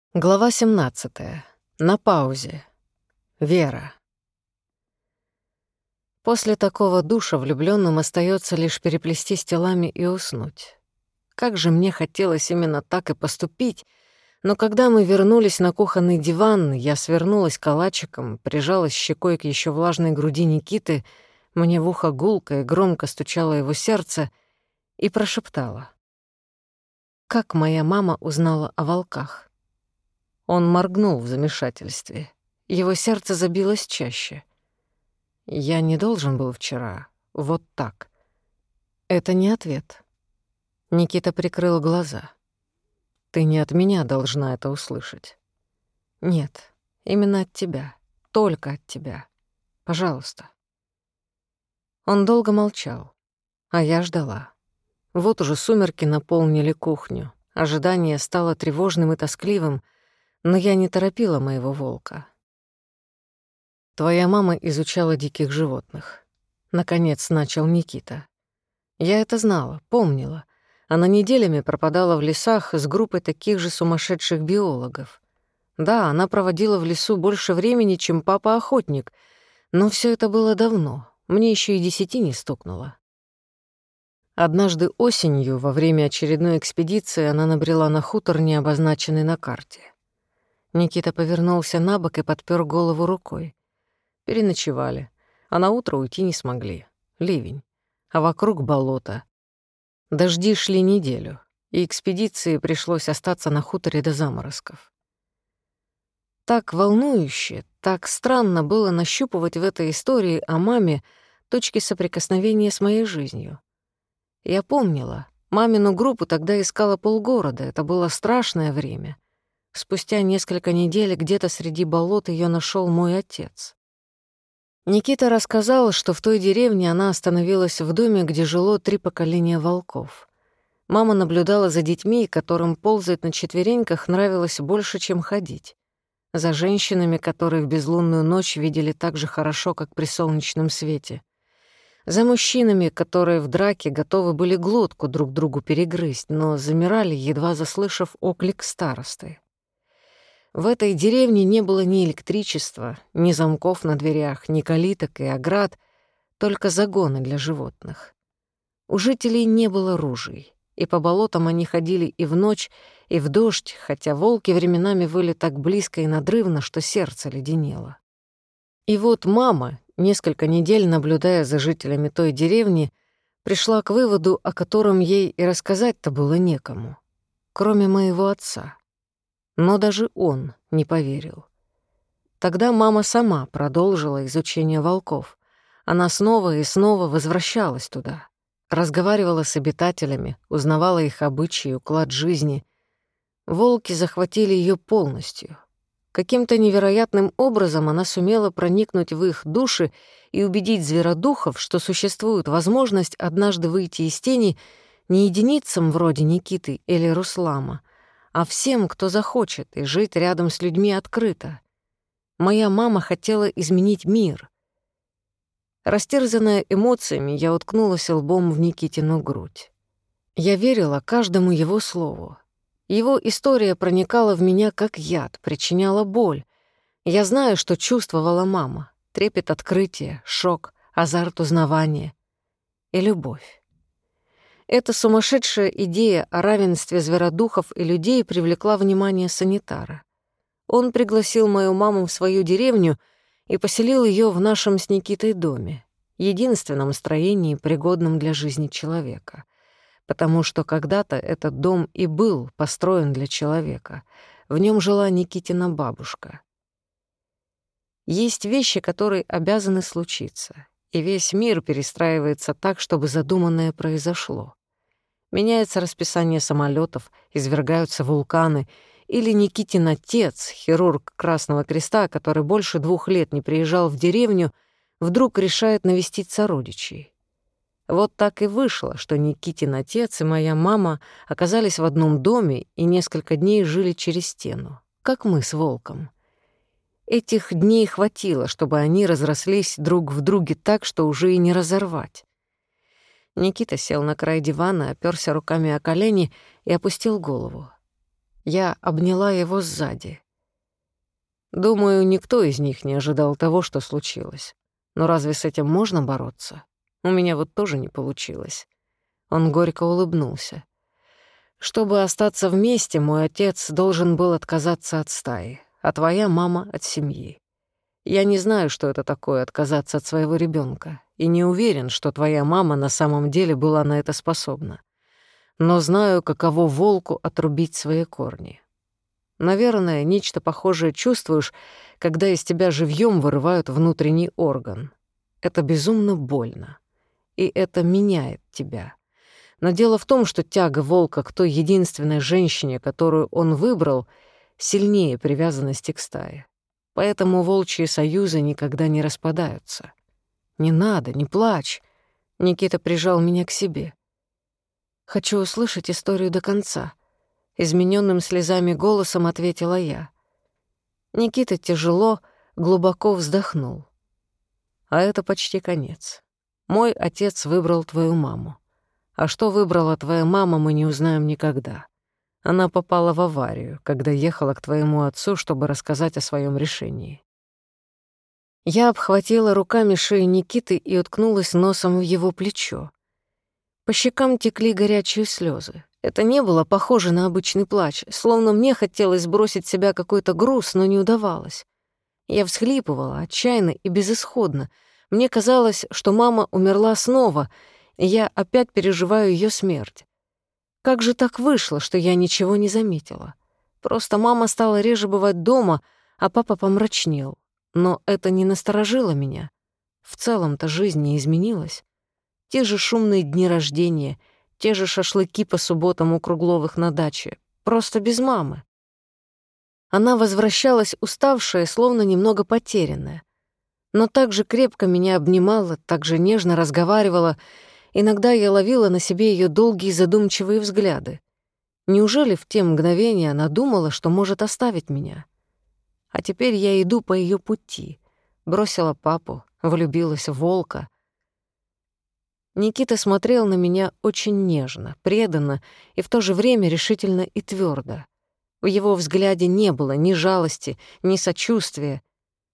Глава 17. На паузе. Вера. После такого душа влюблённым остаётся лишь переплестись телами и уснуть. Как же мне хотелось именно так и поступить, но когда мы вернулись на кухонный диван, я свернулась калачиком, прижалась щекой к ещё влажной груди Никиты, мне в ухо гулко и громко стучало его сердце и прошептала: «Как моя мама узнала о волках?» Он моргнул в замешательстве. Его сердце забилось чаще. «Я не должен был вчера. Вот так». Это не ответ. Никита прикрыл глаза. «Ты не от меня должна это услышать». «Нет, именно от тебя. Только от тебя. Пожалуйста». Он долго молчал, а я ждала. Вот уже сумерки наполнили кухню. Ожидание стало тревожным и тоскливым, но я не торопила моего волка. «Твоя мама изучала диких животных», — наконец начал Никита. Я это знала, помнила. Она неделями пропадала в лесах с группой таких же сумасшедших биологов. Да, она проводила в лесу больше времени, чем папа-охотник, но всё это было давно, мне ещё и 10 не стукнуло. Однажды осенью, во время очередной экспедиции, она набрела на хутор, не обозначенный на карте. Никита повернулся набок и подпёр голову рукой. Переночевали, а наутро уйти не смогли. Ливень, а вокруг болото. Дожди шли неделю, и экспедиции пришлось остаться на хуторе до заморозков. Так волнующе, так странно было нащупывать в этой истории о маме точки соприкосновения с моей жизнью. Я помнила, мамину группу тогда искала полгорода, это было страшное время. Спустя несколько недель где-то среди болот её нашёл мой отец. Никита рассказал, что в той деревне она остановилась в доме, где жило 3 поколения волков. Мама наблюдала за детьми, которым ползать на четвереньках нравилось больше, чем ходить. За женщинами, которые в безлунную ночь видели так же хорошо, как при солнечном свете. За мужчинами, которые в драке готовы были глотку друг другу перегрызть, но замирали, едва заслышав оклик старосты. В этой деревне не было ни электричества, ни замков на дверях, ни калиток и оград, только загоны для животных. У жителей не было ружей, и по болотам они ходили и в ночь, и в дождь, хотя волки временами выли так близко и надрывно, что сердце леденело. И вот мама, несколько недель наблюдая за жителями той деревни, пришла к выводу, о котором ей и рассказать-то было некому, кроме моего отца. Но даже он не поверил. Тогда мама сама продолжила изучение волков. Она снова и снова возвращалась туда. Разговаривала с обитателями, узнавала их обычаи, уклад жизни. Волки захватили её полностью. Каким-то невероятным образом она сумела проникнуть в их души и убедить зверодухов, что существует возможность однажды выйти из тени не единицам вроде Никиты или Руслама, а всем, кто захочет, и жить рядом с людьми открыто. Моя мама хотела изменить мир. Растерзанная эмоциями, я уткнулась лбом в Никитину грудь. Я верила каждому его слову. Его история проникала в меня как яд, причиняла боль. Я знаю, что чувствовала мама. Трепет открытия, шок, азарт узнавания и любовь. Эта сумасшедшая идея о равенстве зверодухов и людей привлекла внимание санитара. Он пригласил мою маму в свою деревню и поселил её в нашем с Никитой доме, единственном строении, пригодном для жизни человека. Потому что когда-то этот дом и был построен для человека. В нём жила Никитина бабушка. Есть вещи, которые обязаны случиться, и весь мир перестраивается так, чтобы задуманное произошло. Меняется расписание самолетов, извергаются вулканы, или Никитин отец, хирург Красного Креста, который больше 2 лет не приезжал в деревню, вдруг решает навестить сородичей. Вот так и вышло, что Никитин отец и моя мама оказались в одном доме и несколько дней жили через стену, как мы с волком. Этих дней хватило, чтобы они разрослись друг в друге так, что уже и не разорвать. Никита сел на край дивана, опёрся руками о колени и опустил голову. Я обняла его сзади. Думаю, никто из них не ожидал того, что случилось. Но разве с этим можно бороться? У меня вот тоже не получилось. Он горько улыбнулся. Чтобы остаться вместе, мой отец должен был отказаться от стаи, а твоя мама — от семьи. Я не знаю, что это такое — отказаться от своего ребенка, и не уверен, что твоя мама на самом деле была на это способна. Но знаю, каково волку отрубить свои корни. Наверное, нечто похожее чувствуешь, когда из тебя живьем вырывают внутренний орган. Это безумно больно, и это меняет тебя. Но дело в том, что тяга волка к той единственной женщине, которую он выбрал, сильнее привязанности к стае. Поэтому волчьи союзы никогда не распадаются. «Не надо, не плачь!» Никита прижал меня к себе. «Хочу услышать историю до конца», — измененным слезами голосом ответила я. Никита тяжело, глубоко вздохнул. «А это почти конец. Мой отец выбрал твою маму. А что выбрала твоя мама, мы не узнаем никогда. Она попала в аварию, когда ехала к твоему отцу, чтобы рассказать о своем решении». Я обхватила руками шею Никиты и уткнулась носом в его плечо. По щекам текли горячие слезы. Это не было похоже на обычный плач, словно мне хотелось сбросить с себя какой-то груз, но не удавалось. Я всхлипывала отчаянно и безысходно. Мне казалось, что мама умерла снова, и я опять переживаю ее смерть. Как же так вышло, что я ничего не заметила? Просто мама стала реже бывать дома, а папа помрачнел. Но это не насторожило меня. В целом-то жизнь не изменилась. Те же шумные дни рождения, те же шашлыки по субботам у Кругловых на даче, просто без мамы. Она возвращалась уставшая, словно немного потерянная. Но так же крепко меня обнимала, так же нежно разговаривала. Иногда я ловила на себе ее долгие задумчивые взгляды. Неужели в те мгновения она думала, что может оставить меня? А теперь я иду по ее пути. Бросила папу, влюбилась в волка. Никита смотрел на меня очень нежно, преданно и в то же время решительно и твердо. В его взгляде не было ни жалости, ни сочувствия.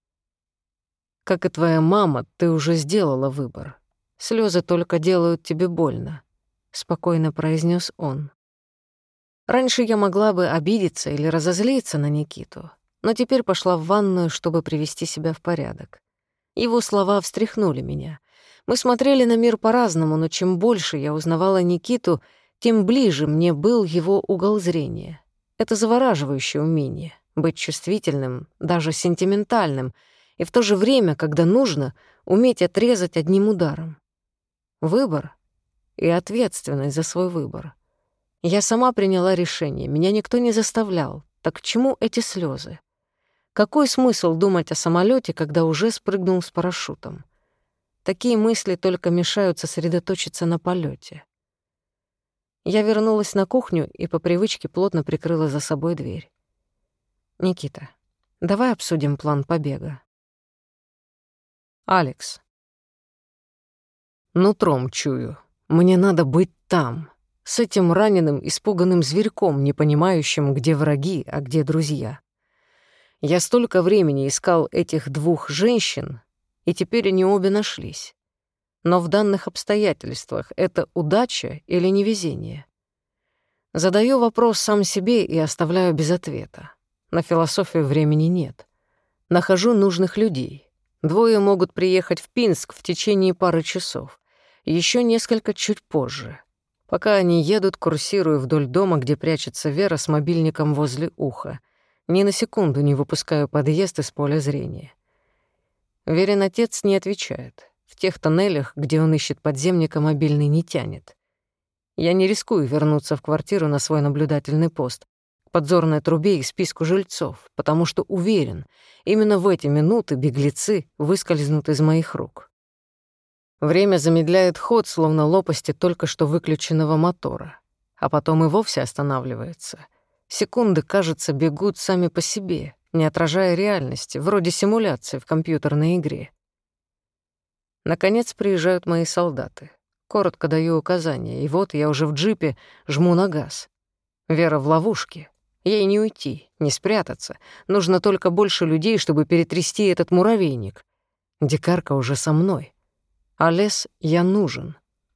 «Как и твоя мама, ты уже сделала выбор. Слезы только делают тебе больно», — спокойно произнес он. Раньше я могла бы обидеться или разозлиться на Никиту, но теперь пошла в ванную, чтобы привести себя в порядок. Его слова встряхнули меня. Мы смотрели на мир по-разному, но чем больше я узнавала Никиту, тем ближе мне был его угол зрения. Это завораживающее умение — быть чувствительным, даже сентиментальным, и в то же время, когда нужно, уметь отрезать одним ударом. Выбор и ответственность за свой выбор. Я сама приняла решение, меня никто не заставлял. Так к чему эти слезы? Какой смысл думать о самолете, когда уже спрыгнул с парашютом? Такие мысли только мешают сосредоточиться на полете. Я вернулась на кухню и по привычке плотно прикрыла за собой дверь. «Никита, давай обсудим план побега». «Алекс, нутром чую. Мне надо быть там, с этим раненым, испуганным зверьком, не понимающим, где враги, а где друзья. Я столько времени искал этих двух женщин, и теперь они обе нашлись. Но в данных обстоятельствах это удача или невезение? Задаю вопрос сам себе и оставляю без ответа. На философию времени нет. Нахожу нужных людей. Двое могут приехать в Пинск в течение пары часов. Еще несколько чуть позже. Пока они едут, курсирую вдоль дома, где прячется Вера с мобильником возле уха. Ни на секунду не выпускаю подъезд из поля зрения. Верин отец не отвечает. В тех тоннелях, где он ищет подземника, мобильный не тянет. Я не рискую вернуться в квартиру на свой наблюдательный пост, к подзорной трубе и списку жильцов, потому что уверен, именно в эти минуты беглецы выскользнут из моих рук. Время замедляет ход, словно лопасти только что выключенного мотора, а потом и вовсе останавливается. Секунды, кажется, бегут сами по себе, не отражая реальности, вроде симуляции в компьютерной игре. Наконец приезжают мои солдаты. Коротко даю указания, и вот я уже в джипе жму на газ. Вера в ловушке. Ей не уйти, не спрятаться. Нужно только больше людей, чтобы перетрясти этот муравейник. Дикарка уже со мной. А лес я нужен.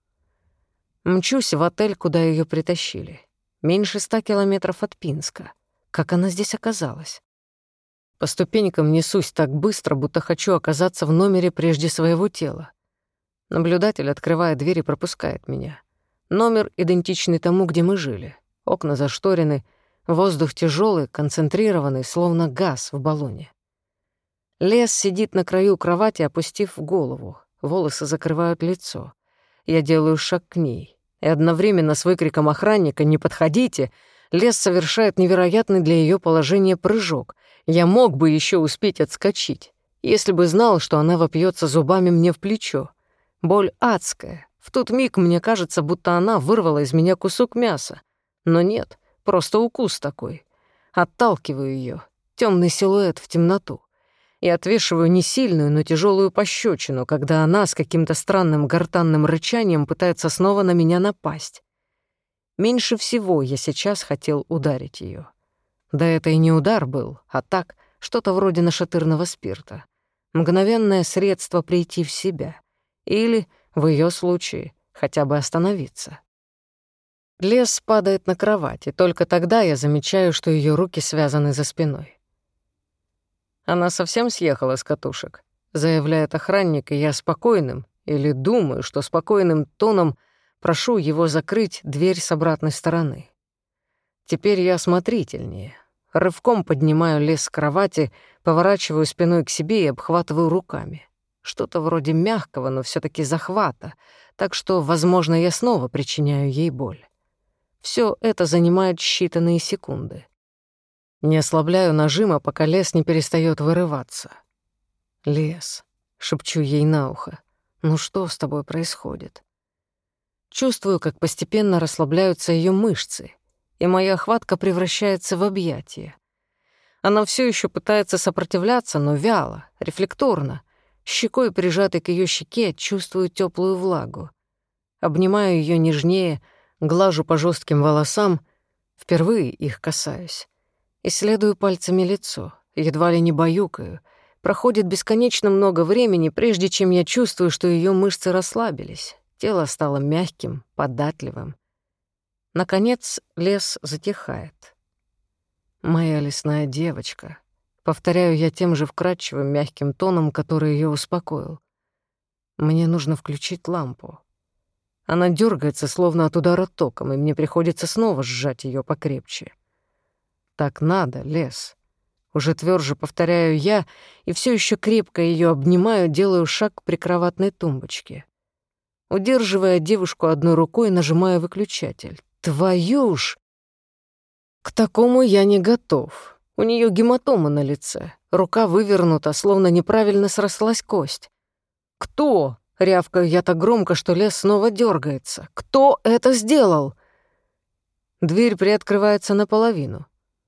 Мчусь в отель, куда ее притащили. Меньше 100 километров от Пинска. Как она здесь оказалась? По ступенькам несусь так быстро, будто хочу оказаться в номере прежде своего тела. Наблюдатель открывает дверь и пропускает меня. Номер идентичный тому, где мы жили. Окна зашторены, воздух тяжелый, концентрированный, словно газ в баллоне. Лес сидит на краю кровати, опустив голову. Волосы закрывают лицо. Я делаю шаг к ней. И одновременно с выкриком охранника «Не подходите!» Лес совершает невероятный для ее положения прыжок. Я мог бы еще успеть отскочить, если бы знал, что она вопьется зубами мне в плечо. Боль адская. В тот миг мне кажется, будто она вырвала из меня кусок мяса. Но нет, просто укус такой. Отталкиваю ее, темный силуэт в темноту. И отвешиваю не сильную, но тяжелую пощечину, когда она с каким-то странным гортанным рычанием пытается снова на меня напасть. Меньше всего я сейчас хотел ударить ее. Да это и не удар был, а так, что-то вроде нашатырного спирта. Мгновенное средство прийти в себя. Или, в ее случае, хотя бы остановиться. Лес падает на кровать, и только тогда я замечаю, что ее руки связаны за спиной. Она совсем съехала с катушек, заявляет охранник, и я спокойным, или думаю, что спокойным тоном прошу его закрыть дверь с обратной стороны. Теперь я осмотрительнее. Рывком поднимаю Лес с кровати, поворачиваю спиной к себе и обхватываю руками. Что-то вроде мягкого, но все таки захвата, так что, возможно, я снова причиняю ей боль. Все это занимает считанные секунды. Не ослабляю нажима, пока Лес не перестает вырываться. «Лес», — шепчу ей на ухо, — «ну что с тобой происходит?» Чувствую, как постепенно расслабляются ее мышцы, и моя хватка превращается в объятие. Она все еще пытается сопротивляться, но вяло, рефлекторно. Щекой, прижатой к ее щеке, чувствую теплую влагу. Обнимаю ее нежнее, глажу по жестким волосам, впервые их касаюсь. Исследую пальцами лицо, едва ли не баюкаю. Проходит бесконечно много времени, прежде чем я чувствую, что ее мышцы расслабились. Тело стало мягким, податливым. Наконец Лес затихает. «Моя лесная девочка», — повторяю я тем же вкрадчивым мягким тоном, который ее успокоил. «Мне нужно включить лампу». Она дергается, словно от удара током, и мне приходится снова сжать ее покрепче. «Так надо, Лес». Уже тверже повторяю я, и все еще крепко ее обнимаю, делаю шаг к прикроватной тумбочке. Удерживая девушку одной рукой, нажимаю выключатель. Твою ж! К такому я не готов. У нее гематома на лице. Рука вывернута, словно неправильно срослась кость. «Кто?» — рявкаю я так громко, что Лес снова дергается. «Кто это сделал?» Дверь приоткрывается наполовину.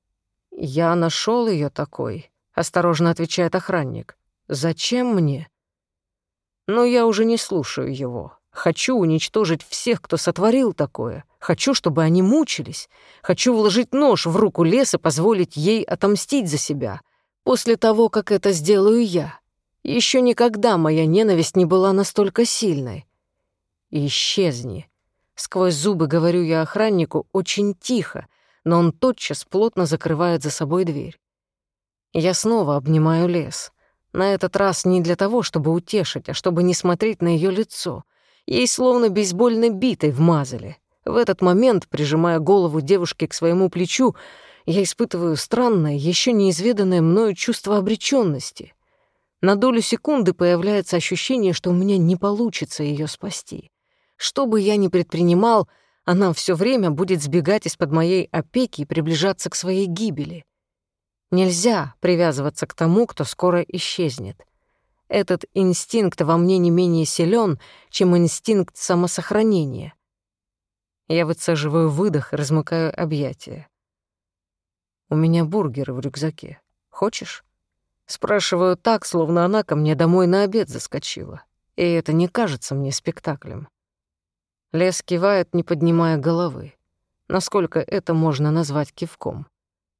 «Я нашел ее такой», — осторожно отвечает охранник. «Зачем мне?» Но я уже не слушаю его. Хочу уничтожить всех, кто сотворил такое. Хочу, чтобы они мучились. Хочу вложить нож в руку Лес и позволить ей отомстить за себя. После того, как это сделаю я. Еще никогда моя ненависть не была настолько сильной. «Исчезни». Сквозь зубы говорю я охраннику очень тихо, но он тотчас плотно закрывает за собой дверь. Я снова обнимаю Лес. На этот раз не для того, чтобы утешить, а чтобы не смотреть на ее лицо. Ей словно бейсбольной битой вмазали. В этот момент, прижимая голову девушки к своему плечу, я испытываю странное, еще неизведанное мною чувство обречённости. На долю секунды появляется ощущение, что у меня не получится ее спасти. Что бы я ни предпринимал, она все время будет сбегать из-под моей опеки и приближаться к своей гибели. Нельзя привязываться к тому, кто скоро исчезнет. Этот инстинкт во мне не менее силен, чем инстинкт самосохранения. Я выцеживаю выдох и размыкаю объятия. «У меня бургеры в рюкзаке. Хочешь?» Спрашиваю так, словно она ко мне домой на обед заскочила. И это не кажется мне спектаклем. Лес кивает, не поднимая головы. Насколько это можно назвать кивком?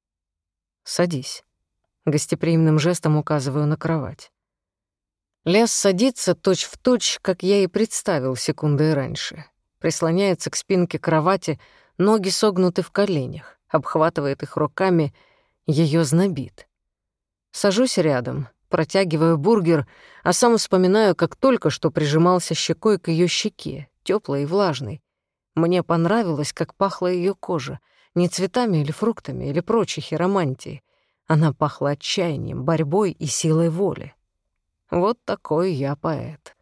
«Садись». Гостеприимным жестом указываю на кровать. Лес садится точь-в-точь, как я и представил секундой раньше. Прислоняется к спинке кровати, ноги согнуты в коленях, обхватывает их руками, её знобит. Сажусь рядом, протягиваю бургер, а сам вспоминаю, как только что прижимался щекой к её щеке, тёплой и влажной. Мне понравилось, как пахла её кожа, не цветами или фруктами, или прочей хиромантией. Она пахла отчаянием, борьбой и силой воли. Вот такой я поэт.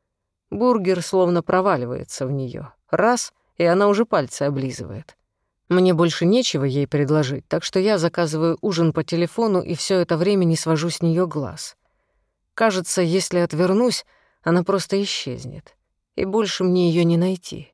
Бургер словно проваливается в неё. Раз, и она уже пальцы облизывает. Мне больше нечего ей предложить, так что я заказываю ужин по телефону и всё это время не свожу с неё глаз. Кажется, если отвернусь, она просто исчезнет, и больше мне её не найти.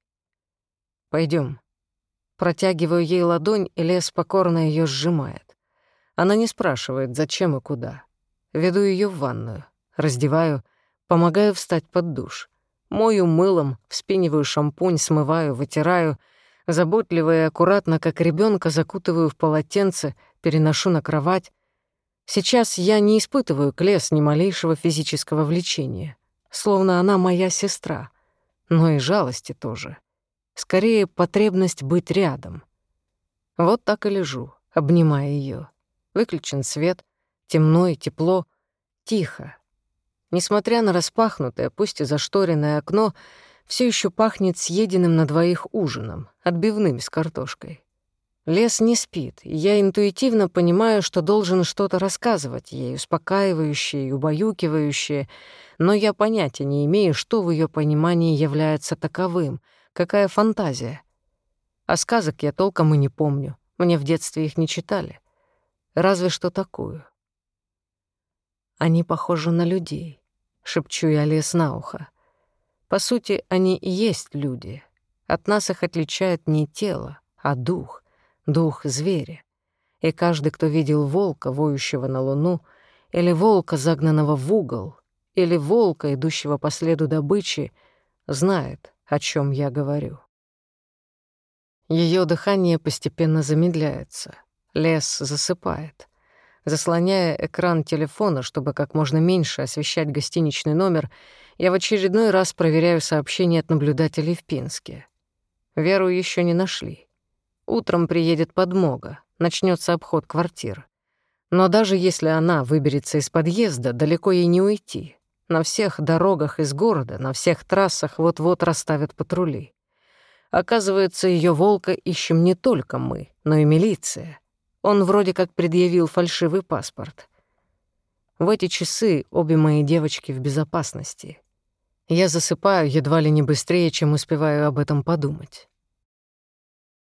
Пойдём. Протягиваю ей ладонь, и Лес покорно её сжимает. Она не спрашивает, зачем и куда. Веду её в ванную, раздеваю, помогаю встать под душ. Мою мылом, вспениваю шампунь, смываю, вытираю, заботливо и аккуратно, как ребёнка, закутываю в полотенце, переношу на кровать. Сейчас я не испытываю к Лес ни малейшего физического влечения, словно она моя сестра, но и жалости тоже. Скорее, потребность быть рядом. Вот так и лежу, обнимая её. Выключен свет, темно и тепло, тихо. Несмотря на распахнутое, пусть и зашторенное окно, всё ещё пахнет съеденным на двоих ужином, отбивными с картошкой. Лес не спит, и я интуитивно понимаю, что должен что-то рассказывать ей, успокаивающее и убаюкивающее, но я понятия не имею, что в её понимании является таковым, какая фантазия. А сказок я толком и не помню, мне в детстве их не читали. Разве что такую. «Они похожи на людей», — шепчу я Лес на ухо. «По сути, они и есть люди. От нас их отличает не тело, а дух, дух зверя. И каждый, кто видел волка, воющего на луну, или волка, загнанного в угол, или волка, идущего по следу добычи, знает, о чём я говорю». Её дыхание постепенно замедляется. Лес засыпает. Заслоняя экран телефона, чтобы как можно меньше освещать гостиничный номер, я в очередной раз проверяю сообщения от наблюдателей в Пинске. Веру ещё не нашли. Утром приедет подмога, начнётся обход квартир. Но даже если она выберется из подъезда, далеко ей не уйти. На всех дорогах из города, на всех трассах вот-вот расставят патрули. Оказывается, её волка ищем не только мы, но и милиция. Он вроде как предъявил фальшивый паспорт. В эти часы обе мои девочки в безопасности. Я засыпаю едва ли не быстрее, чем успеваю об этом подумать.